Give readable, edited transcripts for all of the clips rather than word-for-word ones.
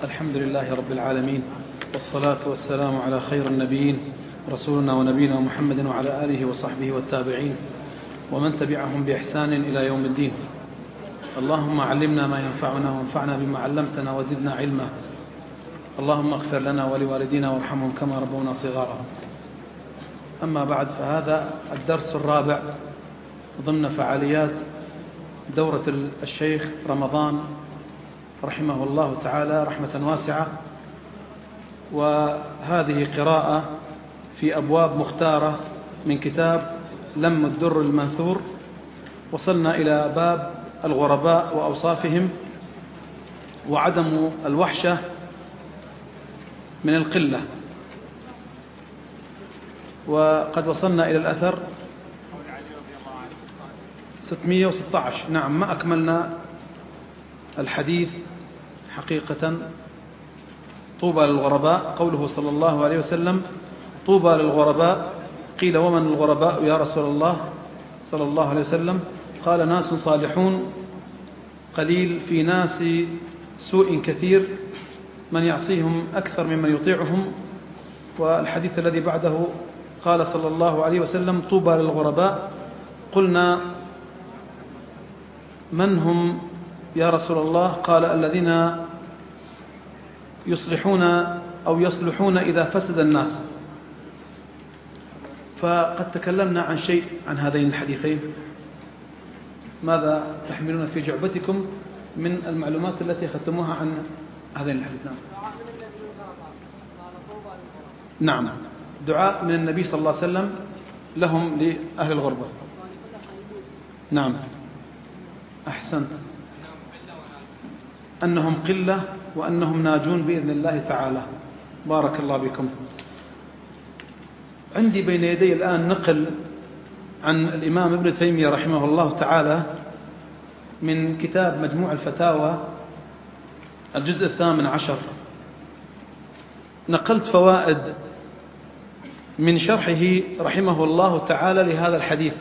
الحمد لله رب العالمين، والصلاة والسلام على خير النبيين رسولنا ونبينا محمد وعلى آله وصحبه والتابعين ومن تبعهم بإحسان إلى يوم الدين. اللهم علمنا ما ينفعنا وانفعنا بما علمتنا وزدنا علما. اللهم اغفر لنا ولوالدينا وارحمهم كما ربونا صغارا. أما بعد، فهذا الدرس الرابع ضمن فعاليات دورة الشيخ رمضان رحمه الله تعالى رحمة واسعة، وهذه قراءة في أبواب مختارة من كتاب لم الدر المنثور. وصلنا إلى باب الغرباء وأوصافهم وعدم الوحشة من القلة، وقد وصلنا إلى الأثر 616. نعم، ما أكملنا الحديث حقيقة. طوبى للغرباء، قوله صلى الله عليه وسلم طوبى للغرباء. قيل ومن الغرباء يا رسول الله صلى الله عليه وسلم؟ قال ناس صالحون قليل في ناس سوء كثير، من يعصيهم أكثر ممن يطيعهم. والحديث الذي بعده قال صلى الله عليه وسلم طوبى للغرباء. قلنا من هم يا رسول الله؟ قال الذين يصلحون أو يصلحون إذا فسد الناس. فقد تكلمنا عن شيء عن هذين الحديثين. ماذا تحملون في جعبتكم من المعلومات التي أخذتموها عن هذين الحديثين؟ نعم، دعاء من النبي صلى الله عليه وسلم لهم لأهل الغربة. نعم، أحسنت، أنهم قلة وأنهم ناجون بإذن الله تعالى. بارك الله بكم. عندي بين يدي الآن نقل عن الإمام ابن تيمية رحمه الله تعالى من كتاب مجموع الفتاوى الجزء 18. نقلت فوائد من شرحه رحمه الله تعالى لهذا الحديث،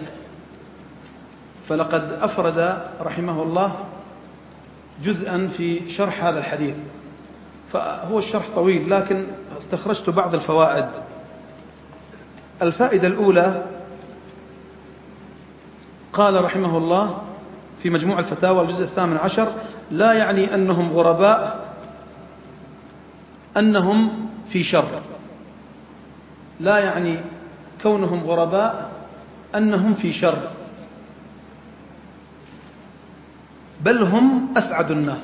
فلقد أفرد رحمه الله جزءا في شرح هذا الحديث، فهو الشرح طويل لكن استخرجت بعض الفوائد. الفائدة الأولى، قال رحمه الله في مجموع الفتاوى الجزء 18: لا يعني أنهم غرباء أنهم في شر. لا يعني كونهم غرباء أنهم في شر، بل هم أسعد الناس.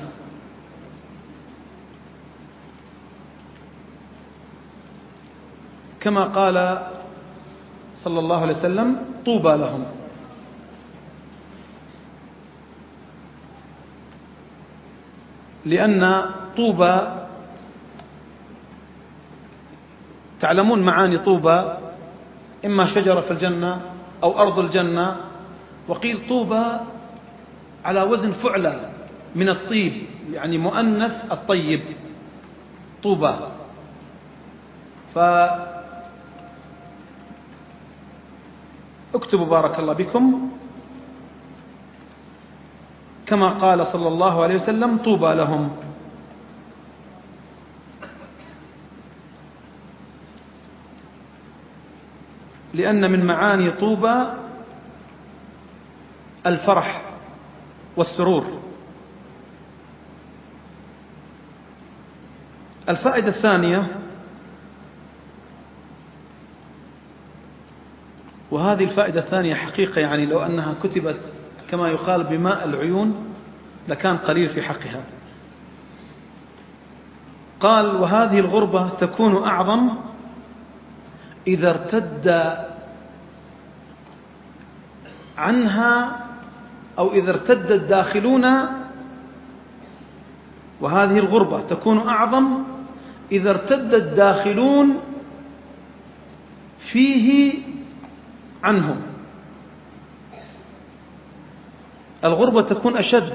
كما قال صلى الله عليه وسلم طوبى لهم. لأن طوبى، تعلمون معاني طوبى، إما شجرة في الجنة أو أرض الجنة، وقيل طوبى على وزن فعلى من الطيب، يعني مؤنث الطيب طوبى. اكتبوا بارك الله بكم كما قال صلى الله عليه وسلم طوبى لهم. لأن من معاني طوبى الفرح والسرور. الفائدة الثانية، وهذه الفائدة الثانية حقيقة يعني لو أنها كتبت كما يقال بماء العيون لكان قليل في حقها. قال وهذه الغربة تكون أعظم إذا ارتد عنها أو إذا ارتد الداخلون. وهذه الغربة تكون أعظم إذا ارتد الداخلون فيه عنهم. الغربة تكون أشد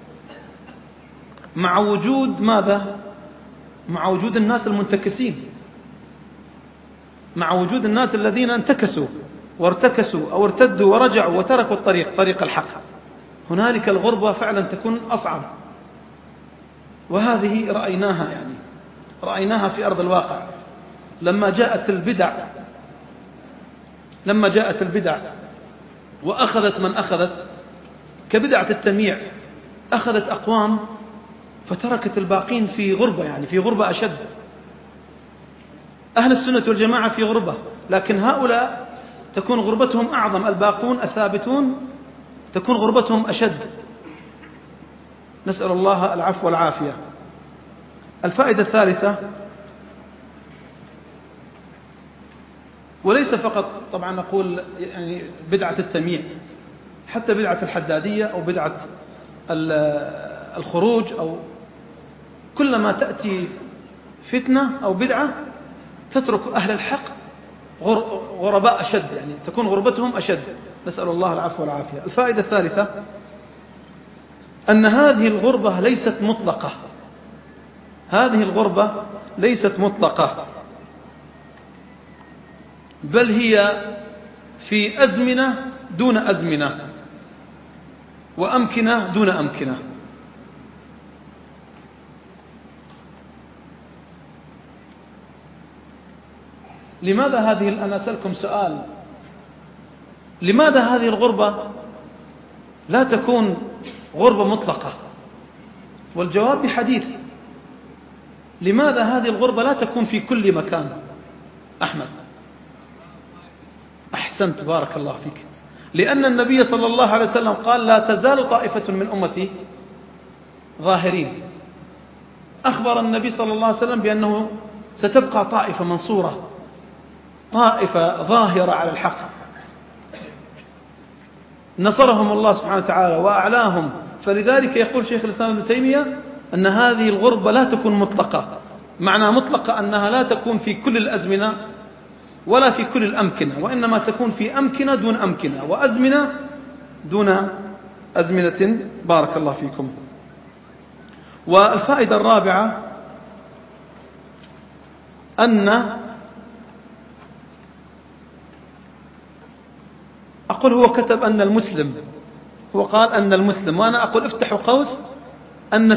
مع وجود ماذا؟ مع وجود الناس المنتكسين، مع وجود الناس الذين انتكسوا وارتكسوا أو ارتدوا ورجعوا وتركوا طريق الحق. هنالك الغربة فعلا تكون أصعب، وهذه رأيناها يعني رأيناها في أرض الواقع لما جاءت البدع وأخذت من أخذت كبدعة التمييع، أخذت أقوام فتركت الباقين في غربة، يعني في غربة أشد. أهل السنة والجماعة في غربة، لكن هؤلاء تكون غربتهم أعظم، الباقون الثابتون تكون غربتهم أشد. نسأل الله العفو والعافية. الفائدة الثالثة، وليس فقط طبعا نقول يعني بدعة التمييع، حتى بدعة الحدادية أو بدعة الخروج، أو كلما تأتي فتنة أو بدعة تترك أهل الحق غرباء أشد، يعني تكون غربتهم أشد. نسأل الله العفو والعافية. الفائدة الثالثة أن هذه الغربة ليست مطلقة، هذه الغربة ليست مطلقة، بل هي في أزمنة دون أزمنة، وأمكنة دون أمكنة. لماذا أنا أسألكم سؤال، لماذا هذه الغربة لا تكون غربة مطلقة؟ والجواب بحديث. لماذا هذه الغربة لا تكون في كل مكان؟ أحمد، أحسنت، بارك الله فيك. لأن النبي صلى الله عليه وسلم قال: لا تزال طائفة من أمتي ظاهرين. أخبر النبي صلى الله عليه وسلم بأنه ستبقى طائفة منصورة، طائفة ظاهرة على الحق، نصرهم الله سبحانه وتعالى وأعلاهم. فلذلك يقول شيخ الإسلام ابن تيمية أن هذه الغربة لا تكون مطلقة. معنى مطلقة أنها لا تكون في كل الأزمنة ولا في كل الأمكنة، وإنما تكون في أمكنة دون أمكنة، وأزمنة دون أزمنة. بارك الله فيكم. والفائدة الرابعة هو كتب أن المسلم، هو قال أن المسلم، وأنا أقول افتحوا قوس أن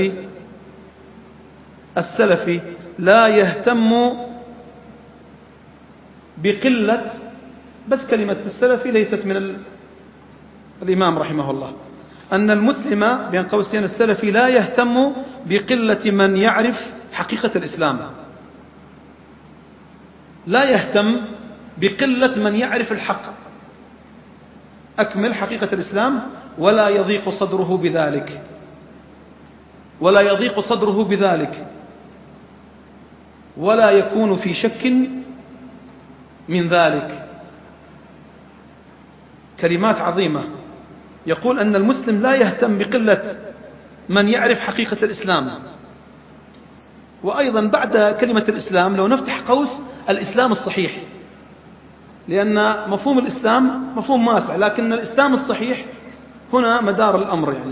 السلفي لا يهتم بقلة، بس كلمة السلفي ليست من الإمام رحمه الله، أن المسلم بين قوسين السلفي لا يهتم بقلة من يعرف حقيقة الإسلام، لا يهتم بقلة من يعرف الحق أكمل حقيقة الإسلام، ولا يضيق صدره بذلك، ولا يكون في شك من ذلك. كلمات عظيمة. يقول أن المسلم لا يهتم بقلة من يعرف حقيقة الإسلام. وأيضا بعد كلمة الإسلام لو نفتح قوس الإسلام الصحيح، لأن مفهوم الإسلام مفهوم واسع، لكن الإسلام الصحيح هنا مدار الأمر. يعني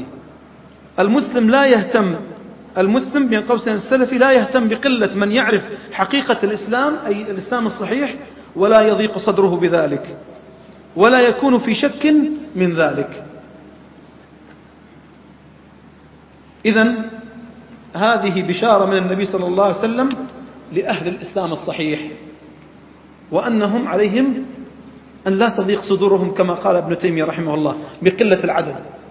المسلم بين قوسين السلفي لا يهتم بقلة من يعرف حقيقة الإسلام، أي الإسلام الصحيح، ولا يضيق صدره بذلك، ولا يكون في شك من ذلك. إذن هذه بشارة من النبي صلى الله عليه وسلم لأهل الإسلام الصحيح، وأنهم عليهم أن لا تضيق صدورهم كما قال ابن تيمية رحمه الله بقلة العدد.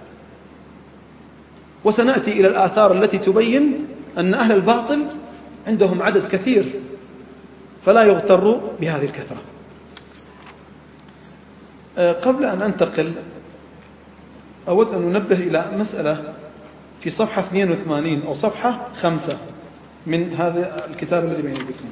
وسنأتي إلى الآثار التي تبين أن أهل الباطل عندهم عدد كثير، فلا يغتروا بهذه الكثرة. قبل أن أنتقل أود أن ننبه إلى مسألة في صفحة 82 أو صفحة 5 من هذا الكتاب الذي بين يديكم.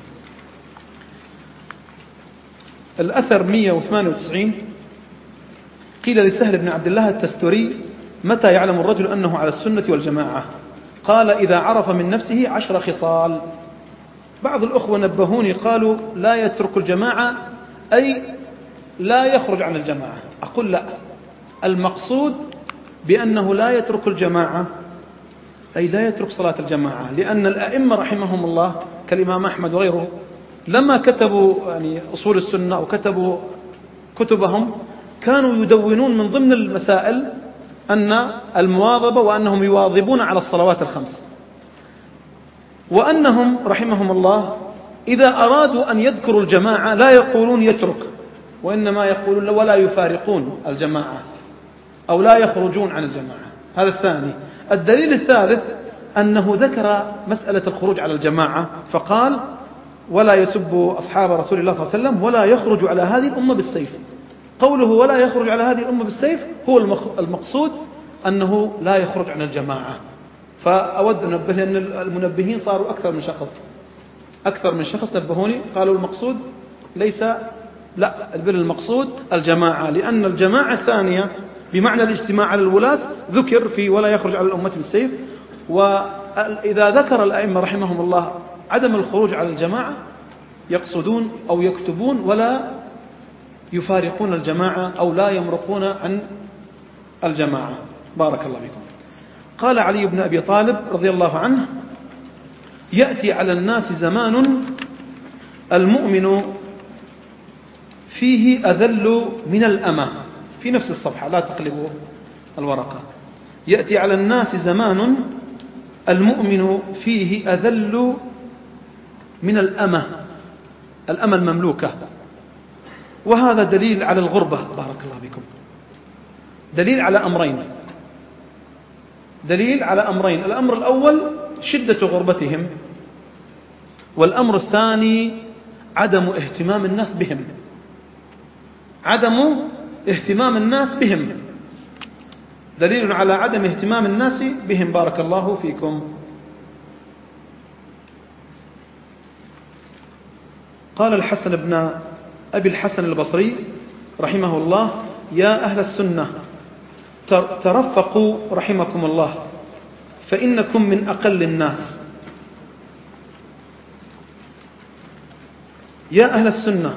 الأثر 198 قيل لسهل بن عبد الله التستري: متى يعلم الرجل أنه على السنة والجماعة؟ قال: إذا عرف من نفسه 10 خصال. بعض الأخوة نبهوني قالوا: لا يترك الجماعة أي لا يخرج عن الجماعة. أقول لا، المقصود بأنه لا يترك الجماعة أي لا يترك صلاة الجماعة، لأن الأئمة رحمهم الله كالإمام أحمد وغيره لما كتبوا يعني أصول السنة وكتبوا كتبهم كانوا يدونون من ضمن المسائل أن المواظبة وأنهم يواظبون على الصلوات الخمس. وأنهم رحمهم الله إذا أرادوا أن يذكروا الجماعة لا يقولون يترك، وإنما يقولون ولا يفارقون الجماعة أو لا يخرجون عن الجماعة. هذا الثاني. الدليل الثالث أنه ذكر مسألة الخروج على الجماعة فقال ولا يسب أصحاب رسول الله صلى الله عليه وسلم ولا يخرج على هذه الأمة بالسيف. قوله ولا يخرج على هذه الأمة بالسيف هو المقصود أنه لا يخرج عن الجماعة. فأود أن أنبه أن المنبهين صاروا أكثر من شخص نبهوني قالوا المقصود ليس لا بل المقصود الجماعة، لأن الجماعة الثانية بمعنى الاجتماع على الولاة ذكر في ولا يخرج على الأمة بالسيف. وإذا ذكر الأئمة رحمهم الله عدم الخروج على الجماعة يقصدون أو يكتبون ولا يفارقون الجماعة أو لا يمرقون عن الجماعة. بارك الله بكم. قال علي بن أبي طالب رضي الله عنه يأتي على الناس زمان المؤمن فيه أذل من الأمة. في نفس الصفحة لا تقلبوا الورقة. يأتي على الناس زمان المؤمن فيه أذل من الأمة المملوكة. وهذا دليل على الغربة. بارك الله بكم. دليل على أمرين. الأمر الأول شدة غربتهم، والأمر الثاني عدم اهتمام الناس بهم. دليل على عدم اهتمام الناس بهم. بارك الله فيكم. قال الحسن بن أبي الحسن البصري رحمه الله يا أهل السنة ترفقوا رحمكم الله فإنكم من أقل الناس. يا أهل السنة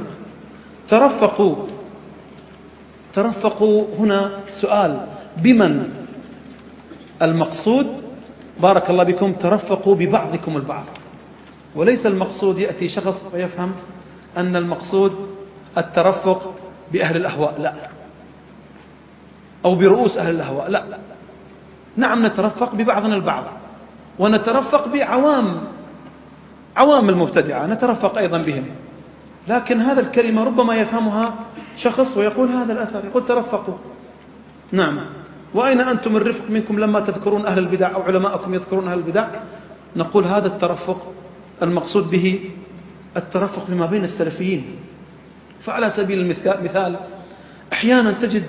ترفقوا هنا سؤال بمن المقصود؟ بارك الله بكم. ترفقوا ببعضكم البعض، وليس المقصود يأتي شخص ويفهم أن المقصود الترفق بأهل الأهواء، لا، أو برؤوس أهل الأهواء، لا. نعم نترفق ببعضنا البعض، ونترفق بعوام المبتدعة نترفق أيضا بهم، لكن هذا الكلمة ربما يفهمها شخص ويقول هذا الأثر يقول ترفقوا. نعم. وأين أنتم الرفق منكم لما تذكرون أهل البدع أو علماءكم يذكرون أهل البدع؟ نقول هذا الترفق المقصود به الترفق لما بين السلفيين. فعلى سبيل المثال أحيانا تجد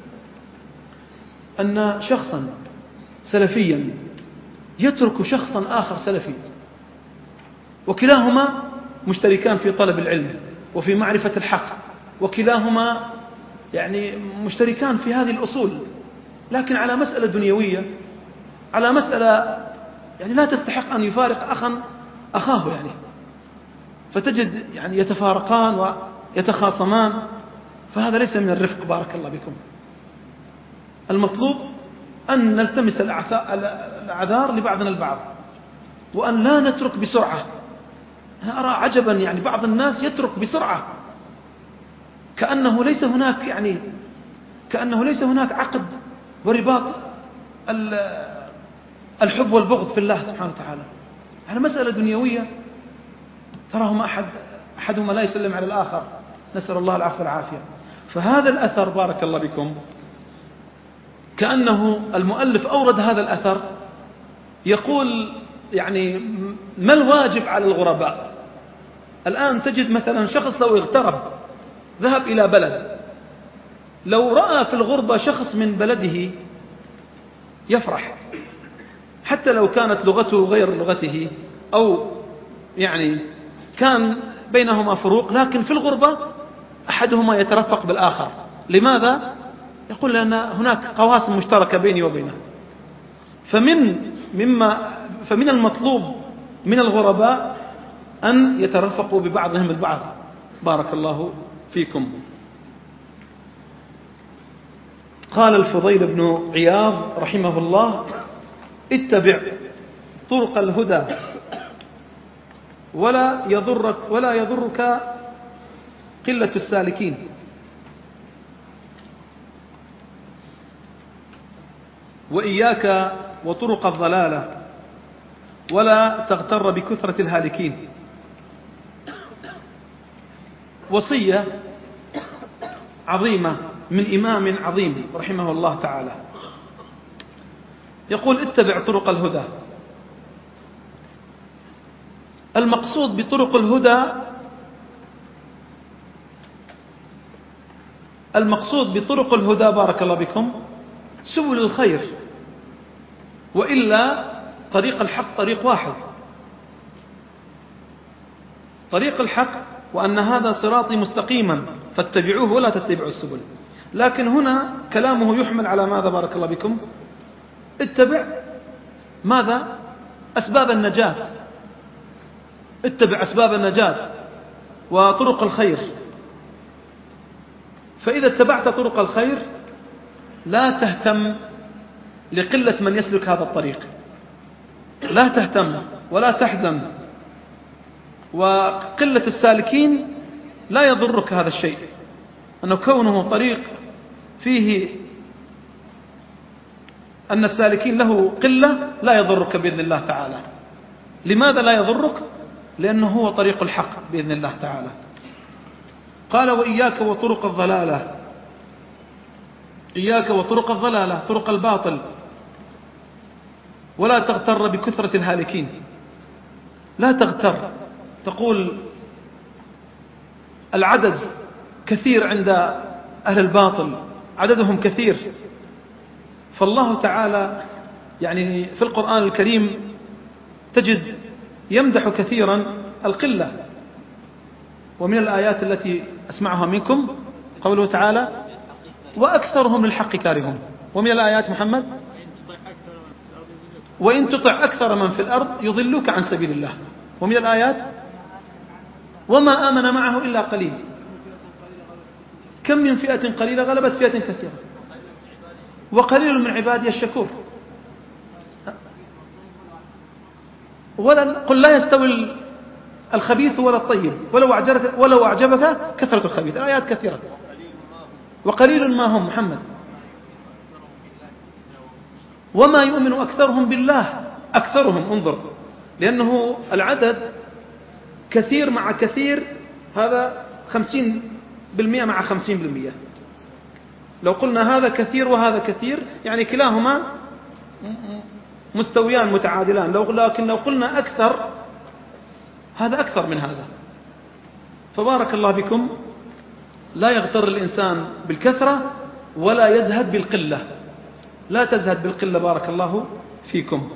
أن شخصا سلفيا يترك شخصا آخر سلفي، وكلاهما مشتركان في طلب العلم وفي معرفة الحق، وكلاهما يعني مشتركان في هذه الأصول، لكن على مسألة دنيوية، على مسألة يعني لا تستحق أن يفارق أخاه يعني، فتجد يعني يتفارقان ويتخاصمان، فهذا ليس من الرفق. بارك الله بكم. المطلوب أن نلتمس الأعذار لبعضنا البعض، وأن لا نترك بسرعة. أنا أرى عجبا يعني بعض الناس يترك بسرعة كأنه ليس هناك عقد ورباط الحب والبغض في الله سبحانه وتعالى على مسألة دنيوية. تراهما أحدهما لا يسلم على الآخر، نسأل الله العفو والعافية. فهذا الأثر بارك الله بكم كأنه المؤلف أورد هذا الأثر يقول يعني ما الواجب على الغرباء. الآن تجد مثلا شخص لو اغترب ذهب إلى بلد، لو رأى في الغربة شخص من بلده يفرح، حتى لو كانت لغته غير لغته أو يعني كان بينهما فروق، لكن في الغربة أحدهما يترفق بالآخر. لماذا؟ يقول لأن هناك قواسم مشتركة بيني وبينه. فمن المطلوب من الغرباء أن يترفقوا ببعضهم البعض. بارك الله فيكم. قال الفضيل بن عياض رحمه الله اتبع طرق الهدى ولا يضرك قلة السالكين. وإياك وطرق الضلالة ولا تغتر بكثرة الهالكين. وصية عظيمة من إمام عظيم رحمه الله تعالى، يقول: اتبع طرق الهدى. المقصود بطرق الهدى، بارك الله بكم، سبل الخير، وإلا طريق الحق طريق واحد، طريق الحق، وأن هذا صراطي مستقيما فاتبعوه ولا تتبعوا السبل. لكن هنا كلامه يحمل على ماذا بارك الله بكم؟ اتبع ماذا؟ أسباب النجاة، اتبع أسباب النجاة وطرق الخير. فإذا اتبعت طرق الخير لا تهتم لقلة من يسلك هذا الطريق، لا تهتم ولا تحزن، وقلة السالكين لا يضرك هذا الشيء، أنه كونه طريق فيه أن السالكين له قلة لا يضرك بإذن الله تعالى. لماذا لا يضرك؟ لأنه هو طريق الحق بإذن الله تعالى. قال: وإياك وطرق الضلالة، إياك وطرق الضلالة، طرق الباطل، ولا تغتر بكثرة الهالكين. لا تغتر، تقول العدد كثير عند أهل الباطل، عددهم كثير. فالله تعالى يعني في القرآن الكريم تجد يمدح كثيرا القلة. ومن الآيات التي أسمعها منكم قوله تعالى: وأكثرهم للحق كارهون. ومن الآيات محمد: وإن تطع أكثر من في الأرض يضلوك عن سبيل الله. ومن الآيات: وما آمن معه إلا قليل، كم من فئة قليلة غلبت فئة كثيرة وقليل من عبادي الشكور. قل لا يستوي الخبيث ولا الطيب ولو أعجبك كثرة الخبيث. آيات كثيرة. وقليل ما هم محمد. وما يؤمن أكثرهم بالله، أكثرهم، انظر، لأنه العدد كثير مع كثير، هذا 50% مع 50%. لو قلنا هذا كثير وهذا كثير يعني كلاهما مستويان متعادلان. لكن لو قلنا أكثر، هذا أكثر من هذا. فبارك الله بكم، لا يغتر الإنسان بالكثرة ولا يزهد بالقلة. لا تزهد بالقلة بارك الله فيكم.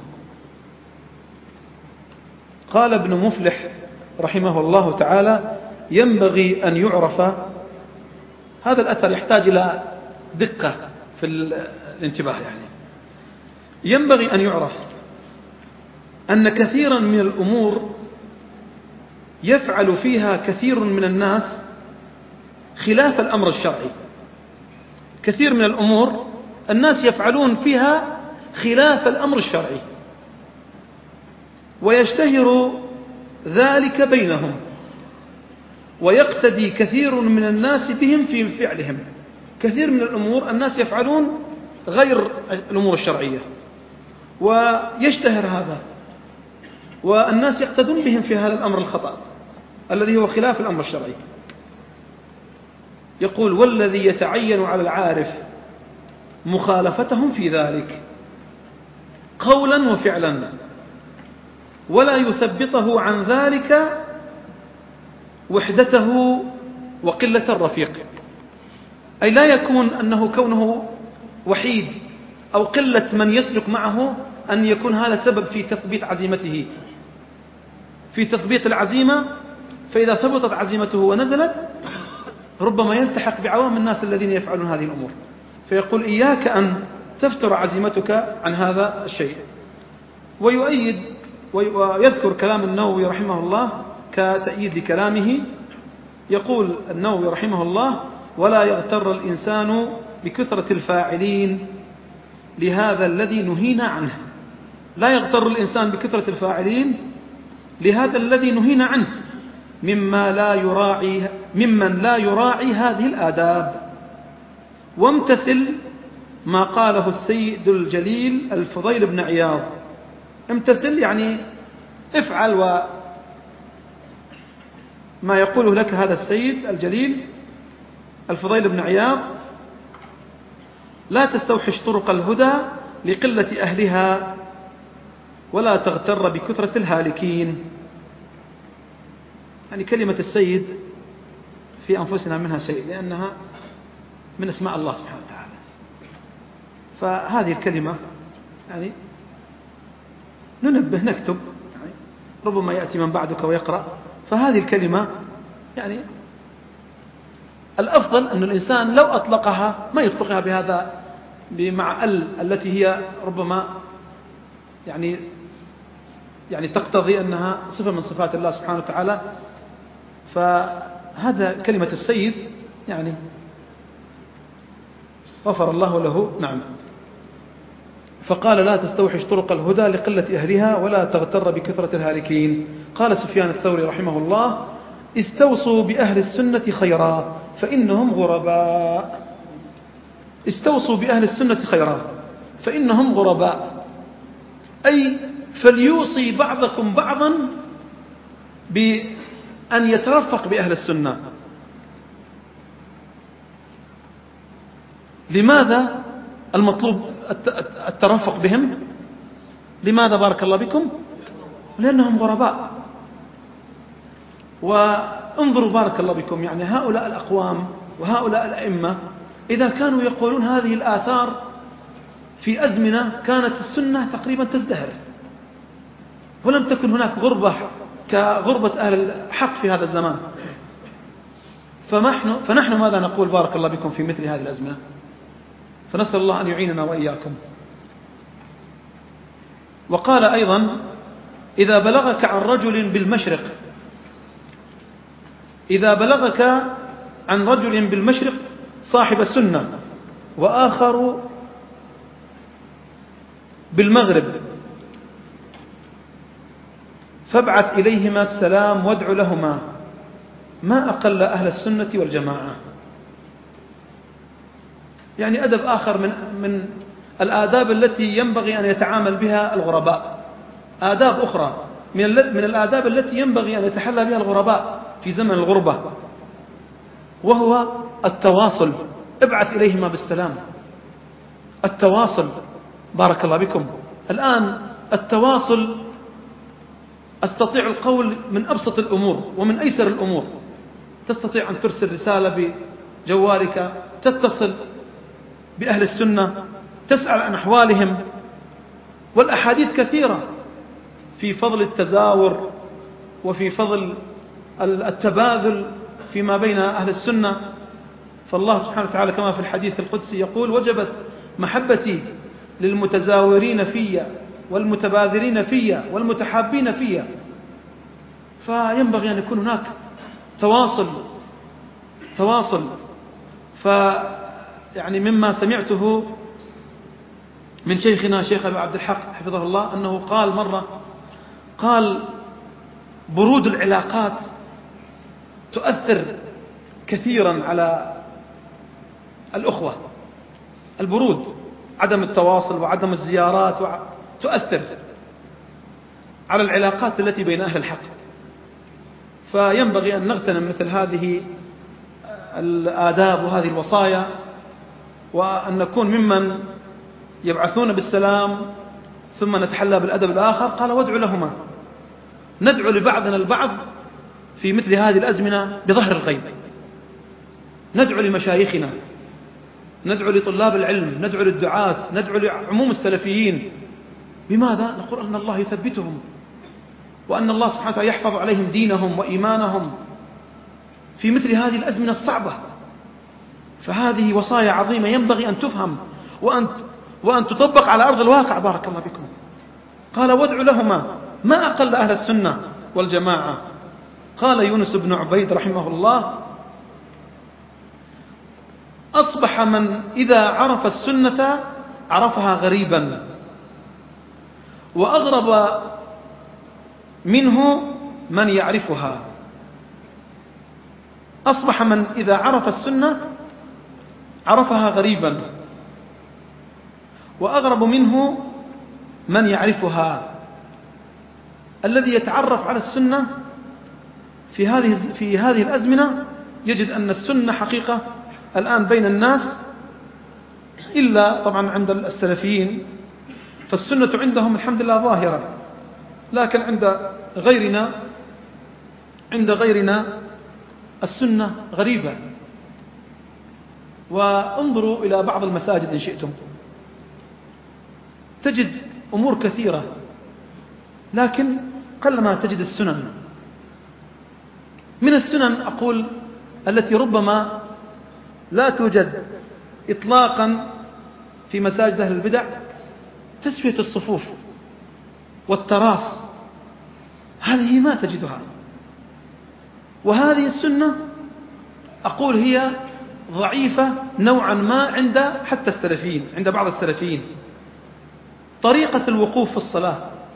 قال ابن مفلح رحمه الله تعالى: ينبغي أن يعرف، هذا الأثر يحتاج إلى دقة في الانتباه، يعني ينبغي أن يعرف أن كثيرا من الأمور يفعل فيها كثير من الناس خلاف الأمر الشرعي. كثير من الأمور الناس يفعلون فيها خلاف الأمر الشرعي، ويشتهر ذلك بينهم، ويقتدي كثير من الناس بهم في فعلهم. كثير من الأمور الناس يفعلون غير الأمور الشرعية ويشتهر هذا، والناس يقتدون بهم في هذا الأمر الخطأ الذي هو خلاف الأمر الشرعي. يقول: والذي يتعين على العارف مخالفتهم في ذلك قولا وفعلا، ولا يثبطه عن ذلك وحدته وقلة الرفيق. أي لا يكون أنه كونه وحيد أو قلة من يسلك معه أن يكون هذا سبب في تثبيت عزيمته، في تثبيت العزيمة. فإذا ثبتت عزيمته ونزلت ربما يلتحق بعوام الناس الذين يفعلون هذه الأمور. فيقول: إياك أن تفتر عزيمتك عن هذا الشيء. ويؤيد ويذكر كلام النووي رحمه الله كتأييد لكلامه. يقول النووي رحمه الله: ولا يغتر الإنسان بكثرة الفاعلين لهذا الذي نهينا عنه. لا يغتر الإنسان بكثرة الفاعلين لهذا الذي نهينا عنه ممن لا يراعي هذه الآداب. وامتثل ما قاله السيد الجليل الفضيل بن عياض. امتثل يعني افعل ما يقوله لك هذا السيد الجليل الفضيل بن عياض: لا تستوحش طرق الهدى لقلة أهلها ولا تغتر بكثرة الهالكين. يعني كلمة السيد في أنفسنا منها شيء، لأنها من اسماء الله سبحانه وتعالى. فهذه الكلمة يعني ننبه، نكتب، يعني ربما يأتي من بعدك ويقرأ. فهذه الكلمة يعني الأفضل أن الإنسان لو أطلقها ما يطلقها بهذا بمع التي هي ربما يعني تقتضي أنها صفة من صفات الله سبحانه وتعالى. فهذا كلمة السيد يعني غفر الله له. نعم. فقال: لا تستوحش طرق الهدى لقلة أهلها ولا تغتر بكثرة الهالكين. قال سفيان الثوري رحمه الله: استوصوا بأهل السنة خيرا فإنهم غرباء. استوصوا بأهل السنة خيرا فإنهم غرباء، أي فليوصي بعضكم بعضا بأن يترفق بأهل السنة. لماذا المطلوب الترفق بهم؟ لماذا بارك الله بكم؟ لأنهم غرباء. وانظروا بارك الله بكم، يعني هؤلاء الأقوام وهؤلاء الأئمة إذا كانوا يقولون هذه الآثار في أزمنة كانت السنة تقريبا تزدهر، ولم تكن هناك غربة كغربة أهل الحق في هذا الزمان. فنحن ماذا نقول بارك الله بكم في مثل هذه الأزمنة؟ فنسأل الله أن يعيننا وإياكم. وقال أيضا: إذا بلغك عن رجل بالمشرق، إذا بلغك عن رجل بالمشرق صاحب السنة وآخر بالمغرب فابعث إليهما السلام وادع لهما، ما أقل أهل السنة والجماعة. يعني أدب آخر من الآداب التي ينبغي أن يتعامل بها الغرباء، آداب أخرى من الآداب التي ينبغي أن يتحلى بها الغرباء في زمن الغربة، وهو التواصل. ابعث إليهما بالسلام. التواصل بارك الله بكم. الآن التواصل أستطيع القول من أبسط الأمور ومن أيسر الأمور. تستطيع أن ترسل رسالة بجوالك، تتصل بأهل السنة، تسأل عن أحوالهم، والأحاديث كثيرة في فضل التزاور وفي فضل التبادل فيما بين أهل السنة. فالله سبحانه وتعالى كما في الحديث القدسي يقول: وجبت محبتي للمتزاورين في والمتبادرين في والمتحابين في. فينبغي أن يكون هناك تواصل. يعني مما سمعته من شيخنا شيخ أبي عبد الحق حفظه الله أنه قال مرة، قال: برود العلاقات تؤثر كثيرا على الأخوة. البرود، عدم التواصل وعدم الزيارات تؤثر على العلاقات التي بين أهل الحق. فينبغي أن نغتنم مثل هذه الآداب وهذه الوصايا، وأن نكون ممن يبعثون بالسلام ثم نتحلى بالأدب الآخر. قال: وادعوا لهما. ندعو لبعضنا البعض في مثل هذه الأزمنة بظهر الغيب. ندعو لمشايخنا، ندعو لطلاب العلم، ندعو للدعاة، ندعو لعموم السلفيين. بماذا؟ نقول أن الله يثبتهم، وأن الله سبحانه وتعالى يحفظ عليهم دينهم وإيمانهم في مثل هذه الأزمنة الصعبة. فهذه وصايا عظيمة ينبغي أن تفهم وأن تطبق على أرض الواقع بارك الله بكم. قال: وادعوا لهما، ما أقل أهل السنة والجماعة. قال يونس بن عبيد رحمه الله: أصبح من إذا عرف السنة عرفها غريبا، وأغرب منه من يعرفها. أصبح من إذا عرف السنة عرفها غريبا، وأغرب منه من يعرفها. الذي يتعرف على السنة في هذه الأزمنة يجد أن السنة حقيقة الآن بين الناس، إلا طبعا عند السلفيين فالسنة عندهم الحمد لله ظاهرة، لكن عند غيرنا السنة غريبة. وانظروا إلى بعض المساجد إن شئتم، تجد أمور كثيرة لكن قلما تجد السنن. من السنن أقول التي ربما لا توجد إطلاقا في مساجد أهل البدع تسوية الصفوف والتراص، هذه ما تجدها. وهذه السنة أقول هي ضعيفة نوعا ما عند حتى السلفيين، عند بعض السلفيين. طريقة الوقوف في الصلاة،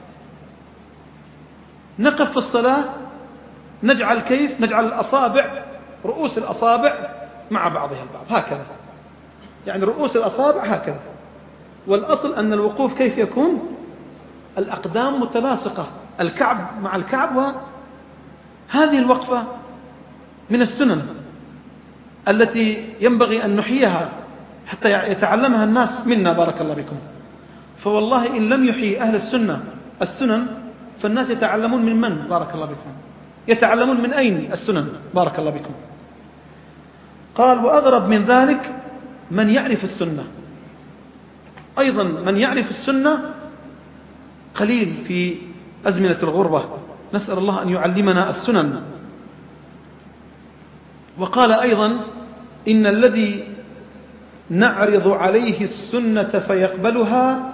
نقف في الصلاة نجعل كيف؟ نجعل الأصابع، رؤوس الأصابع مع بعضها البعض هكذا، يعني رؤوس الأصابع هكذا. والأصل أن الوقوف كيف يكون؟ الأقدام متلاصقة، الكعب مع الكعب. وهذه الوقفة من السنن التي ينبغي أن نحييها حتى يتعلمها الناس منا بارك الله بكم. فوالله إن لم يحيي أهل السنن فالناس يتعلمون من بارك الله بكم؟ يتعلمون من أين السنن بارك الله بكم؟ قال وأغرب من ذلك من يعرف السنة. أيضا من يعرف السنة قليل في أزمنة الغربة، نسأل الله أن يعلمنا السنن. وقال أيضا إن الذي نعرض عليه السنة فيقبلها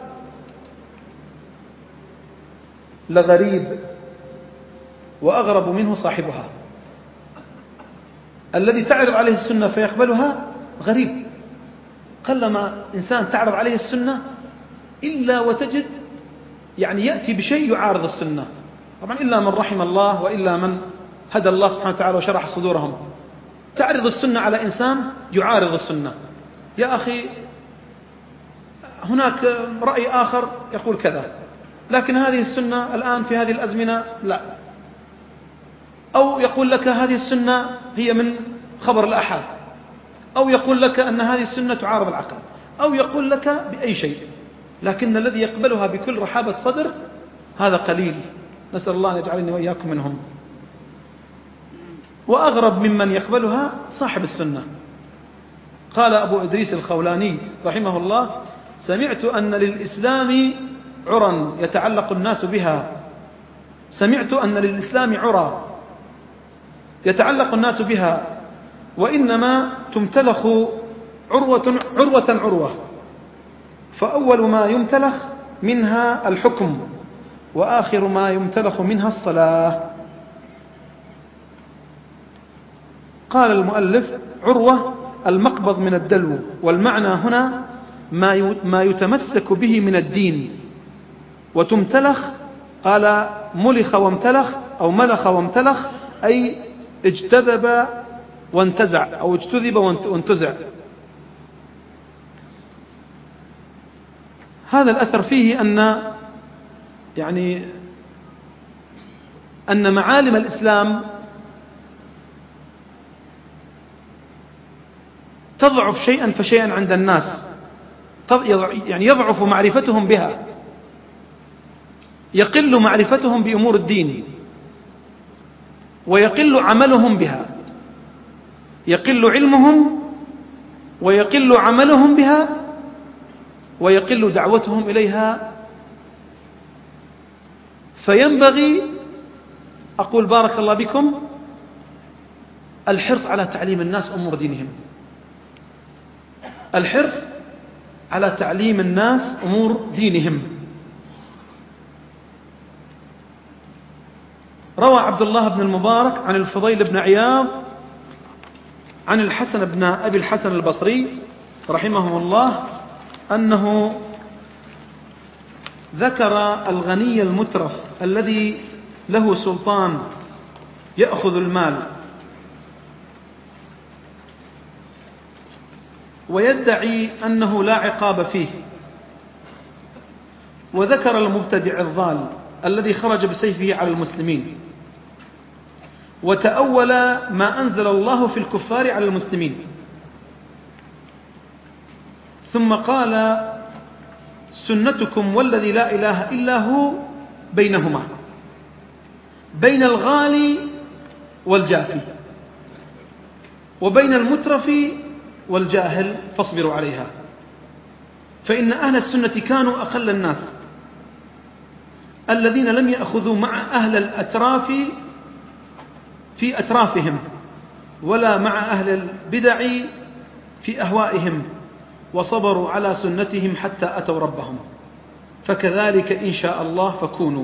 لغريب وأغرب منه صاحبها. الذي تعرض عليه السنة فيقبلها غريب، قلما إنسان تعرض عليه السنة إلا وتجد يعني يأتي بشيء يعارض السنة، طبعا إلا من رحم الله وإلا من هدى الله سبحانه وتعالى وشرح صدورهم. تعرض السنة على إنسان يعارض السنة، يا أخي هناك رأي آخر يقول كذا، لكن هذه السنة الآن في هذه الأزمنة لا. أو يقول لك هذه السنة هي من خبر الأحاد، أو يقول لك أن هذه السنة تعارض العقل، أو يقول لك بأي شيء، لكن الذي يقبلها بكل رحابة صدر هذا قليل، نسأل الله أن يجعلني وإياكم منهم. وأغرب ممن يقبلها صاحب السنة. قال أبو إدريس الخولاني رحمه الله سمعت أن للإسلام عرى يتعلق الناس بها، سمعت أن للإسلام عرى يتعلق الناس بها، وإنما تمتلخ عروة، فأول ما يمتلخ منها الحكم، وآخر ما يمتلخ منها الصلاة. قال المؤلف عروة المقبض من الدلو، والمعنى هنا ما يتمسك به من الدين. وتمتلخ قال ملخ وامتلخ أو ملخ وامتلخ، أي اجتذب وانتزع أو اجتذب وانتزع. هذا الأثر فيه أن معالم الإسلام تضعف شيئا فشيئا عند الناس، يعني يضعف معرفتهم بها، يقل معرفتهم بأمور الدين، ويقل عملهم بها، يقل علمهم ويقل عملهم بها ويقل دعوتهم إليها. فينبغي أقول بارك الله بكم الحرص على تعليم الناس أمور دينهم، الحرص على تعليم الناس أمور دينهم. روى عبد الله بن المبارك عن الفضيل بن عياض عن الحسن بن أبي الحسن البصري رحمه الله أنه ذكر الغني المترف الذي له سلطان يأخذ المال ويدعي أنه لا عقاب فيه، وذكر المبتدع الضال الذي خرج بسيفه على المسلمين، وتأول ما أنزل الله في الكفار على المسلمين، ثم قال سنتكم والذي لا إله إلا هو بينهما، بين الغالي والجافي، وبين المترف والجاهل، فاصبروا عليها، فإن أهل السنة كانوا أقل الناس الذين لم يأخذوا مع أهل الأتراف في أترافهم، ولا مع أهل البدع في أهوائهم، وصبروا على سنتهم حتى أتوا ربهم، فكذلك إن شاء الله فكونوا.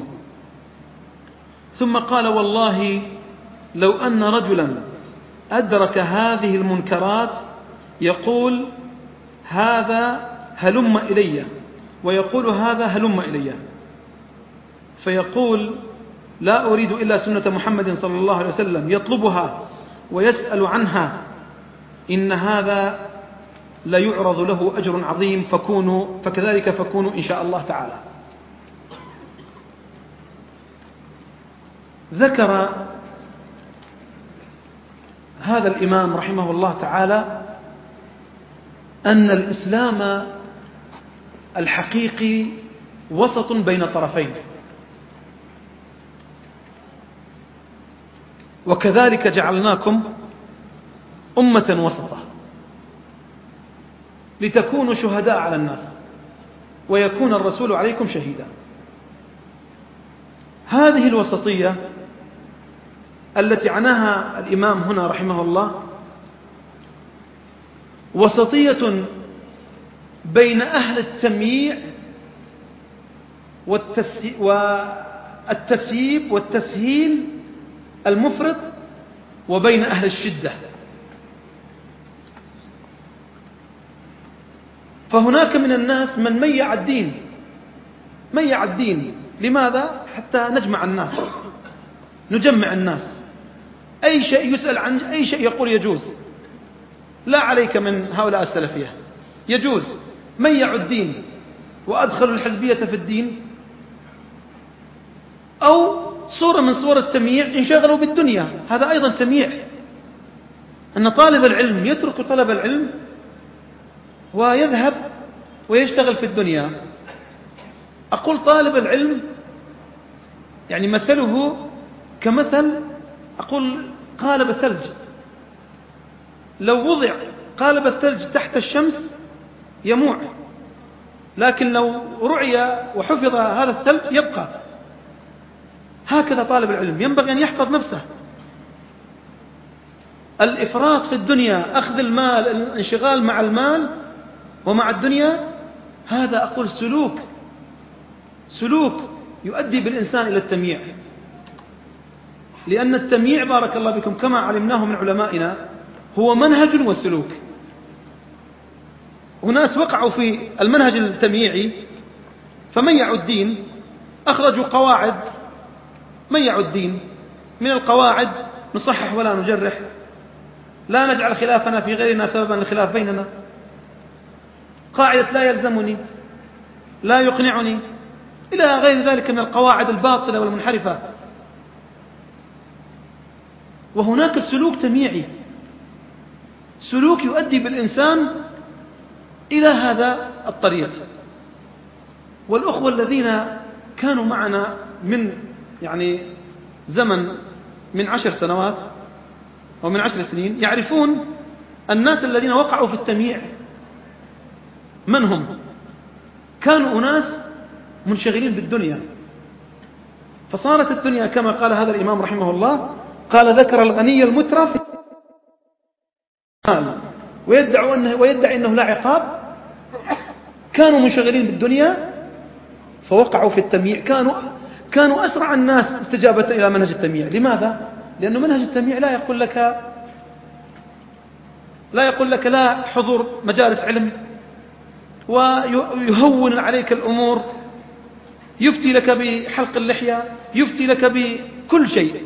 ثم قال والله لو أن رجلا أدرك هذه المنكرات يقول هذا هلم إلي، ويقول هذا هلم إلي، فيقول لا أريد إلا سنة محمد صلى الله عليه وسلم، يطلبها ويسأل عنها، إن هذا لا يعرض له أجر عظيم، فكذلك فكونوا إن شاء الله تعالى. ذكر هذا الإمام رحمه الله تعالى أن الإسلام الحقيقي وسط بين طرفين، وكذلك جعلناكم أمة وسطا لتكونوا شهداء على الناس ويكون الرسول عليكم شهيدا. هذه الوسطية التي عناها الإمام هنا رحمه الله وسطية بين أهل التمييع والتسييب والتسهيل المفرط، وبين أهل الشدة. فهناك من الناس من ميع الدين. لماذا؟ حتى نجمع الناس، نجمع الناس، أي شيء يسأل عن أي شيء يقول يجوز، لا عليك من هؤلاء السلفية، يجوز. ميع الدين وأدخلوا الحزبية في الدين، أو صورة من صور التمييع انشغلوا بالدنيا، هذا أيضا تمييع، أن طالب العلم يترك طلب العلم ويذهب ويشتغل في الدنيا. أقول طالب العلم يعني مثله كمثل، أقول قالب الثلج، لو وضع قالب الثلج تحت الشمس يموع، لكن لو رعي وحفظ هذا الثلج يبقى. هكذا طالب العلم ينبغي أن يحفظ نفسه. الإفراط في الدنيا، أخذ المال، الانشغال مع المال ومع الدنيا، هذا أقول سلوك يؤدي بالإنسان إلى التمييع. لأن التمييع بارك الله بكم كما علمناه من علمائنا هو منهج وسلوك. وناس وقعوا في المنهج التمييعي فميعوا الدين، أخرجوا قواعد ميعوا الدين. من القواعد نصحح ولا نجرح، لا نجعل خلافنا في غيرنا سببا للخلاف بيننا، قاعدة لا يلزمني، لا يقنعني، إلى غير ذلك من القواعد الباطلة والمنحرفة. وهناك سلوك تمييعي، سلوك يؤدي بالإنسان إلى هذا الطريق. والأخوة الذين كانوا معنا من زمن من 10 سنوات أو من 10 سنين يعرفون الناس الذين وقعوا في التمييع من هم. كانوا أناس منشغلين بالدنيا، فصارت الدنيا كما قال هذا الإمام رحمه الله، قال ذكر الغني المترف ويدعي أنه لا عقاب. كانوا منشغلين بالدنيا فوقعوا في التمييع، كانوا أسرع الناس استجابة إلى منهج التمييع. لماذا؟ لأن منهج التمييع لا يقول لك لا حضور مجالس علم، ويهون عليك الأمور، يفتي لك بحلق اللحية، يفتي لك بكل شيء.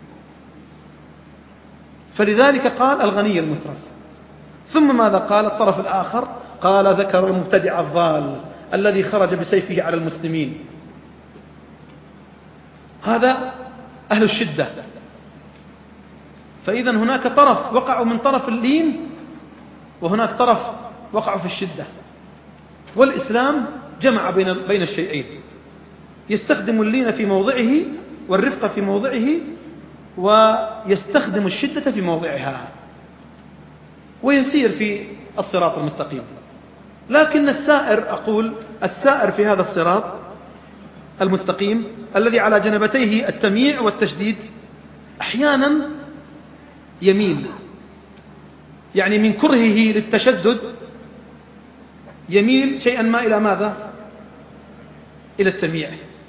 فلذلك قال الغني المترف. ثم ماذا قال الطرف الآخر؟ قال ذكر المبتدع الضال الذي خرج بسيفه على المسلمين. هذا أهل الشدة. فإذا هناك طرف وقعوا من طرف اللين، وهناك طرف وقعوا في الشدة. والإسلام جمع بين الشيئين، يستخدم اللين في موضعه والرفق في موضعه، ويستخدم الشدة في موضعها، ويسير في الصراط المستقيم. لكن السائر في هذا الصراط المستقيم الذي على جنبتيه التمييع والتشديد أحيانا يميل، يعني من كرهه للتشدد يميل شيئا ما إلى ماذا؟ إلى التمييع،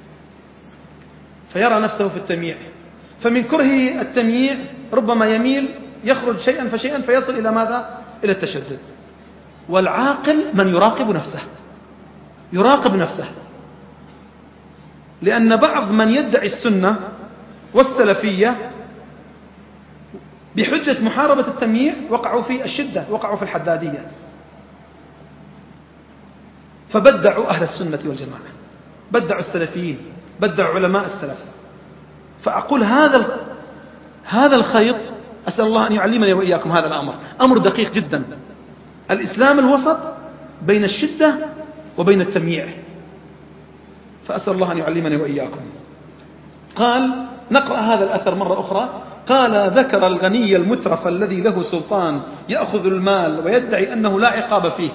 فيرى نفسه في التمييع. فمن كرهه التمييع ربما يميل يخرج شيئا فشيئا فيصل إلى ماذا؟ إلى التشدد. والعاقل من يراقب نفسه، لأن بعض من يدعي السنة والسلفية بحجة محاربة التمييع وقعوا في الشدة، وقعوا في الحدادية، فبدعوا أهل السنة والجماعة، بدعوا السلفيين، بدعوا علماء السلف. فأقول هذا الخيط أسأل الله أن يعلمني وإياكم هذا الأمر، أمر دقيق جدا. الإسلام الوسط بين الشدة وبين التمييع، فأسأل الله أن يعلمني وإياكم. قال نقرأ هذا الأثر مرة أخرى. قال ذكر الغني المترف الذي له سلطان يأخذ المال ويدعي أنه لا عقاب فيه،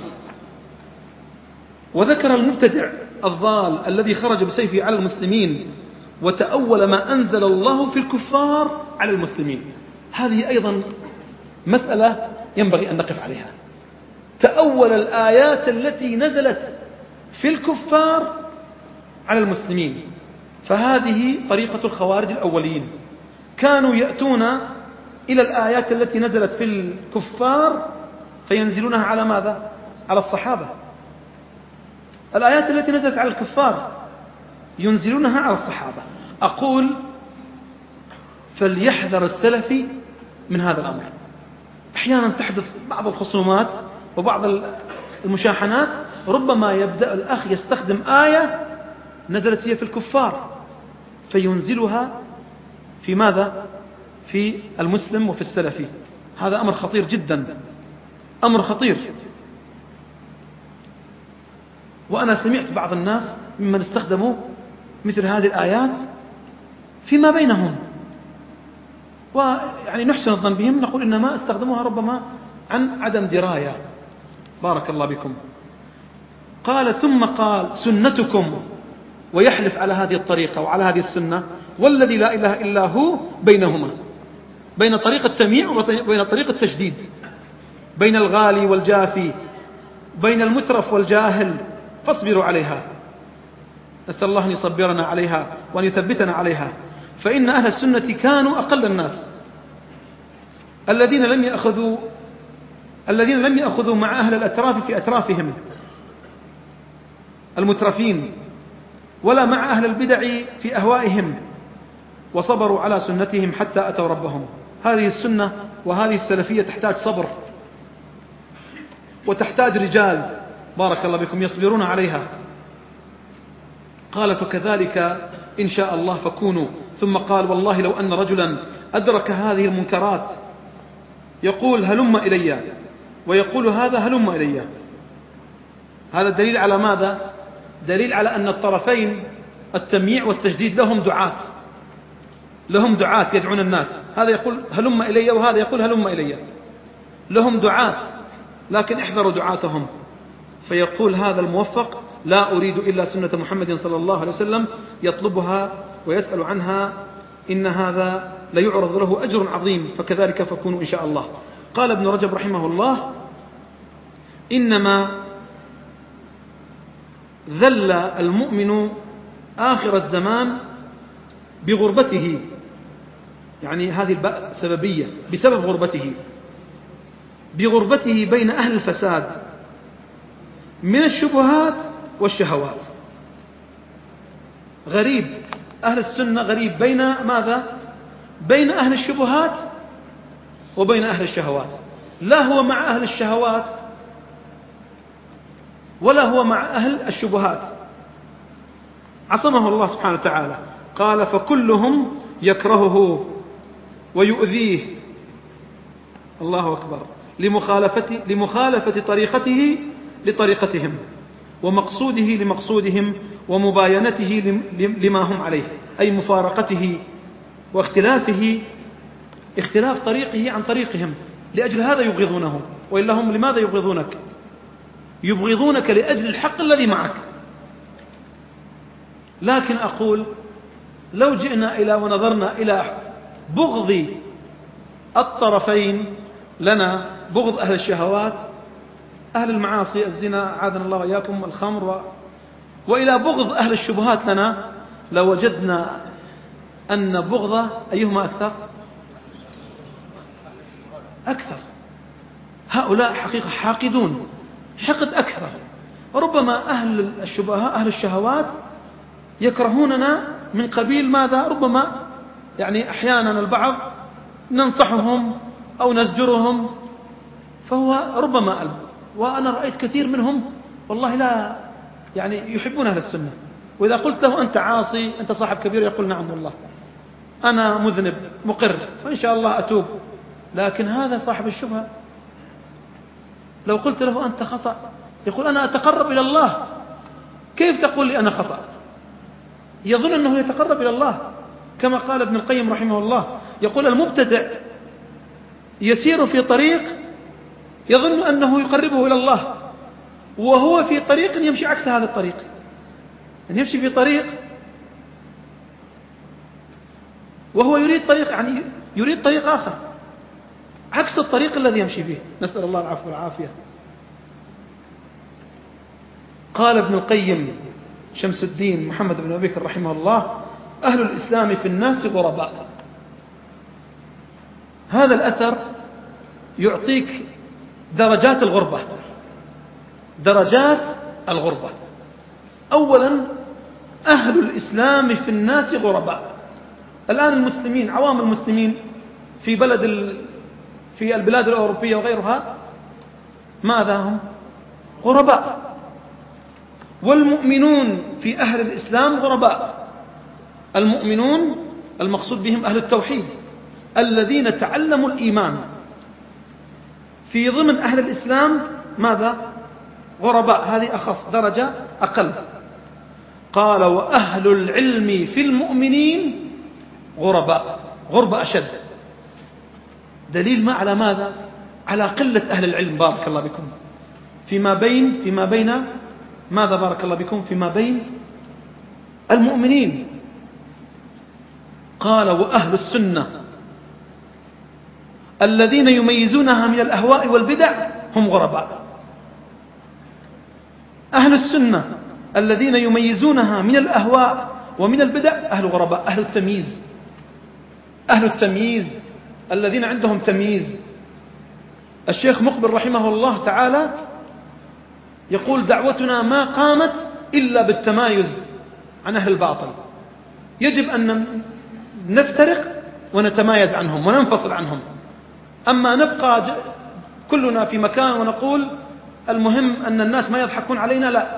وذكر المبتدع الضال الذي خرج بسيفه على المسلمين وتأول ما أنزل الله في الكفار على المسلمين. هذه أيضا مسألة ينبغي أن نقف عليها. تأول الآيات التي نزلت في الكفار على المسلمين، فهذه طريقة الخوارج الأولين، كانوا يأتون إلى الآيات التي نزلت في الكفار فينزلونها على ماذا؟ على الصحابة. الآيات التي نزلت على الكفار ينزلونها على الصحابة. أقول فليحذر السلفي من هذا الأمر. أحيانا تحدث بعض الخصومات وبعض المشاحنات، ربما يبدأ الأخ يستخدم آية نزلت هي في الكفار فينزلها في ماذا؟ في المسلم وفي السلفي. هذا أمر خطير جدا، أمر خطير. وأنا سمعت بعض الناس ممن استخدموا مثل هذه الآيات فيما بينهم، ويعني نحسن الظن بهم، نقول إنما استخدموها ربما عن عدم دراية. بارك الله بكم. قال ثم قال سنتكم، ويحلف على هذه الطريقة وعلى هذه السنة، والذي لا إله إلا هو بينهما، بين طريق التمييع وبين طريق التشديد، بين الغالي والجافي، بين المترف والجاهل، فاصبروا عليها. نسأل الله أن يصبرنا عليها وأن يثبتنا عليها. فإن أهل السنة كانوا أقل الناس، الذين لم يأخذوا مع أهل الأتراف في أترافهم المترفين، ولا مع أهل البدع في أهوائهم، وصبروا على سنتهم حتى أتوا ربهم. هذه السنة وهذه السلفية تحتاج صبر، وتحتاج رجال بارك الله بكم يصبرون عليها. قال فكذلك إن شاء الله فكونوا. ثم قال والله لو أن رجلا أدرك هذه المنكرات يقول هلم إلي، ويقول هذا هلم إلي، هذا دليل على ماذا؟ دليل على أن الطرفين التمييع والتجديد لهم دعاة يدعون الناس، هذا يقول هلم إلي وهذا يقول هلم إلي، لهم دعاة، لكن احذروا دعاتهم. فيقول هذا الموفق لا أريد إلا سنة محمد صلى الله عليه وسلم، يطلبها ويسأل عنها، إن هذا ليعرض له أجر عظيم، فكذلك فكونوا إن شاء الله. قال ابن رجب رحمه الله إنما ذل المؤمن آخر الزمان بغربته، يعني هذه الباء سببية، بسبب غربته، بغربته بين أهل الفساد من الشبهات والشهوات. غريب أهل السنة، غريب بين ماذا؟ بين أهل الشبهات وبين أهل الشهوات، لا هو مع أهل الشهوات ولا هو مع أهل الشبهات، عصمه الله سبحانه وتعالى. قال فكلهم يكرهه ويؤذيه، الله أكبر، لمخالفة طريقته لطريقتهم، ومقصوده لمقصودهم، ومباينته لما هم عليه، أي مفارقته واختلافه، اختلاف طريقه عن طريقهم، لأجل هذا يبغضونه. وإلا هم لماذا يبغضونك؟ يبغضونك لأجل الحق الذي معك. لكن أقول لو جئنا إلى ونظرنا إلى بغض الطرفين لنا، بغض أهل الشهوات، أهل المعاصي، الزنا عاذنا الله وإياكم، الخمر، وإلى بغض أهل الشبهات لنا، لوجدنا أن بغض أيهما أكثر. هؤلاء حقيقة حاقدون، حقد أكثر. ربما أهل الشبهات أهل الشهوات يكرهوننا من قبيل ماذا؟ ربما يعني أحيانا البعض ننصحهم أو نزجرهم، فهو ربما ألب. وأنا رأيت كثير منهم والله لا يعني يحبون أهل السنة، وإذا قلت له أنت عاصي، أنت صاحب كبير، يقول نعم والله أنا مذنب مقر وإن شاء الله أتوب. لكن هذا صاحب الشبهة لو قلت له أنت خطأ يقول أنا أتقرب إلى الله. كيف تقول لي أنا خطأ؟ يظن أنه يتقرب إلى الله، كما قال ابن القيم رحمه الله، يقول المبتدع يسير في طريق يظن أنه يقربه إلى الله، وهو في طريق يمشي عكس هذا الطريق، أن يمشي في طريق وهو يريد طريق، يعني يريد طريق آخر عكس الطريق الذي يمشي فيه، نسأل الله العفو والعافية. قال ابن القيم شمس الدين محمد بن أبي بكر رحمه الله: أهل الإسلام في الناس غرباء. هذا الأثر يعطيك درجات الغربة، درجات الغربة. أولا أهل الإسلام في الناس غرباء. الآن المسلمين، عوام المسلمين في البلاد الأوروبية وغيرها ماذا هم؟ غرباء. والمؤمنون في أهل الإسلام غرباء. المؤمنون المقصود بهم أهل التوحيد الذين تعلموا الإيمان. في ضمن أهل الإسلام ماذا؟ غرباء، هذه أخص درجة أقل. قال وأهل العلم في المؤمنين غرباء، غربة أشد. دليل ما على ماذا؟ على قلة أهل العلم، بارك الله بكم، فيما بين ماذا بارك الله بكم؟ فيما بين المؤمنين. قال وأهل السنة الذين يميزونها من الأهواء والبدع هم غرباء. أهل السنة الذين يميزونها من الأهواء ومن البدع أهل غرباء، أهل التمييز، أهل التمييز الذين عندهم تمييز. الشيخ مقبل رحمه الله تعالى يقول دعوتنا ما قامت إلا بالتمايز عن أهل الباطل. يجب أن نفترق ونتمايز عنهم وننفصل عنهم. أما نبقى كلنا في مكان ونقول المهم أن الناس ما يضحكون علينا، لا.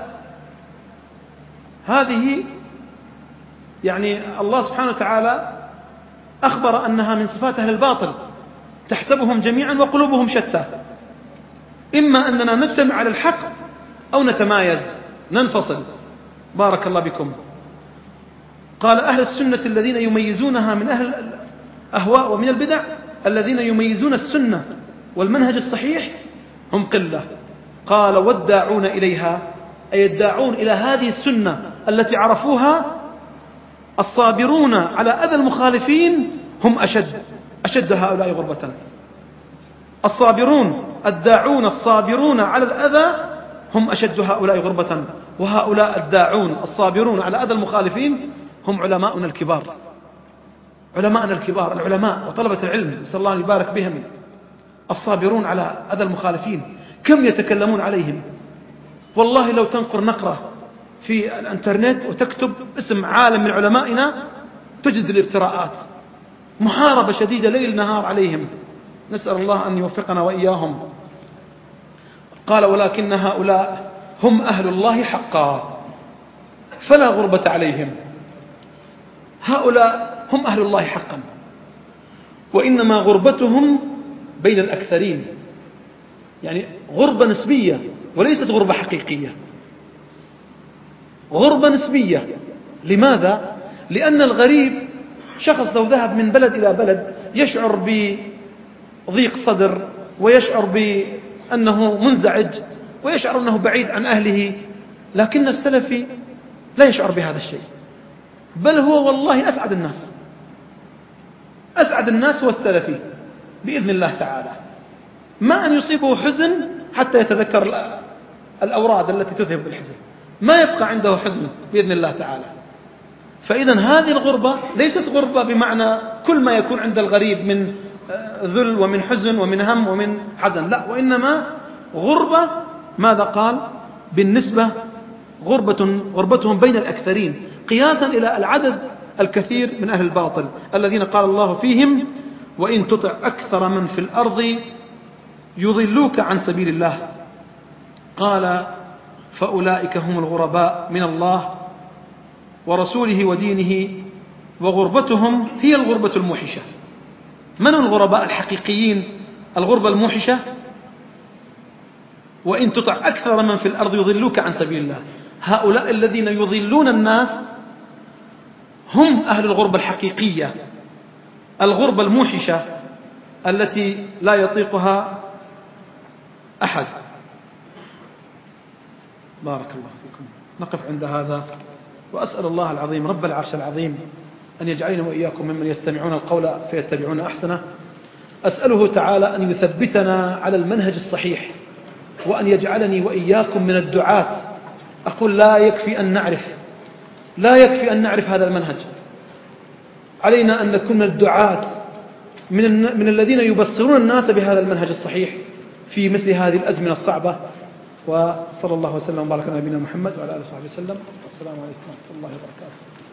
هذه يعني الله سبحانه وتعالى أخبر أنها من صفات أهل الباطل، تحسبهم جميعا وقلوبهم شتى. إما أننا نجتمع على الحق أو نتمايز ننفصل، بارك الله بكم. قال أهل السنة الذين يميزونها من أهل الأهواء ومن البدع، الذين يميزون السنة والمنهج الصحيح هم قلة. قال والداعون إليها، أي الداعون إلى هذه السنة التي عرفوها، الصابرون على أذى المخالفين هم أشد هؤلاء غربة. الصابرون الداعون الصابرون على الأذى هم أشد هؤلاء غربة. وهؤلاء الداعون الصابرون على أذى المخالفين هم علماؤنا الكبار، علماءنا الكبار، العلماء وطلبة العلم، نسأل الله أن يبارك بهم. الصابرون على أذى المخالفين كم يتكلمون عليهم. والله لو تنقر نقرة في الانترنت وتكتب اسم عالم من علمائنا تجد الافتراءات، محاربة شديدة ليل نهار عليهم، نسأل الله أن يوفقنا وإياهم. قال ولكن هؤلاء هم أهل الله حقا فلا غربة عليهم. هؤلاء هم أهل الله حقا، وإنما غربتهم بين الأكثرين، يعني غربة نسبية وليست غربة حقيقية، غربة نسبية. لماذا؟ لأن الغريب شخص لو ذهب من بلد إلى بلد يشعر بضيق صدر، ويشعر بأنه منزعج، ويشعر أنه بعيد عن أهله، لكن السلفي لا يشعر بهذا الشيء، بل هو والله أسعد الناس هو السلفي بإذن الله تعالى، ما أن يصيبه حزن حتى يتذكر الأوراد التي تذهب بالحزن، ما يبقى عنده حزن بإذن الله تعالى. فإذا هذه الغربة ليست غربة بمعنى كل ما يكون عند الغريب من ذل ومن حزن ومن هم ومن حزن، لا، وإنما غربة ماذا قال؟ بالنسبة غربتهم بين الأكثرين، قياسا إلى العدد الكثير من أهل الباطل الذين قال الله فيهم: وإن تطع أكثر من في الأرض يضلوك عن سبيل الله، قال: فأولئك هم الغرباء من الله ورسوله ودينه، وغربتهم هي الغربة الموحشة. من الغرباء الحقيقيين؟ الغربة الموحشة: وإن تطع أكثر من في الأرض يضلوك عن سبيل الله. هؤلاء الذين يضلون الناس هم أهل الغربة الحقيقية، الغربة الموحشة التي لا يطيقها أحد. بارك الله فيكم. نقف عند هذا، وأسأل الله العظيم رب العرش العظيم أن يجعلنا وإياكم ممن يستمعون القول فيتبعون أحسنه. أسأله تعالى أن يثبتنا على المنهج الصحيح، وأن يجعلني وإياكم من الدعاة. أقول لا يكفي أن نعرف هذا المنهج، علينا أن نكون الدعاة من الذين يبصرون الناس بهذا المنهج الصحيح في مثل هذه الأزمنة الصعبة. وصلى الله وسلم وبارك على نبينا محمد وعلى آله وصحبه وسلم. السلام عليكم ورحمة الله وبركاته.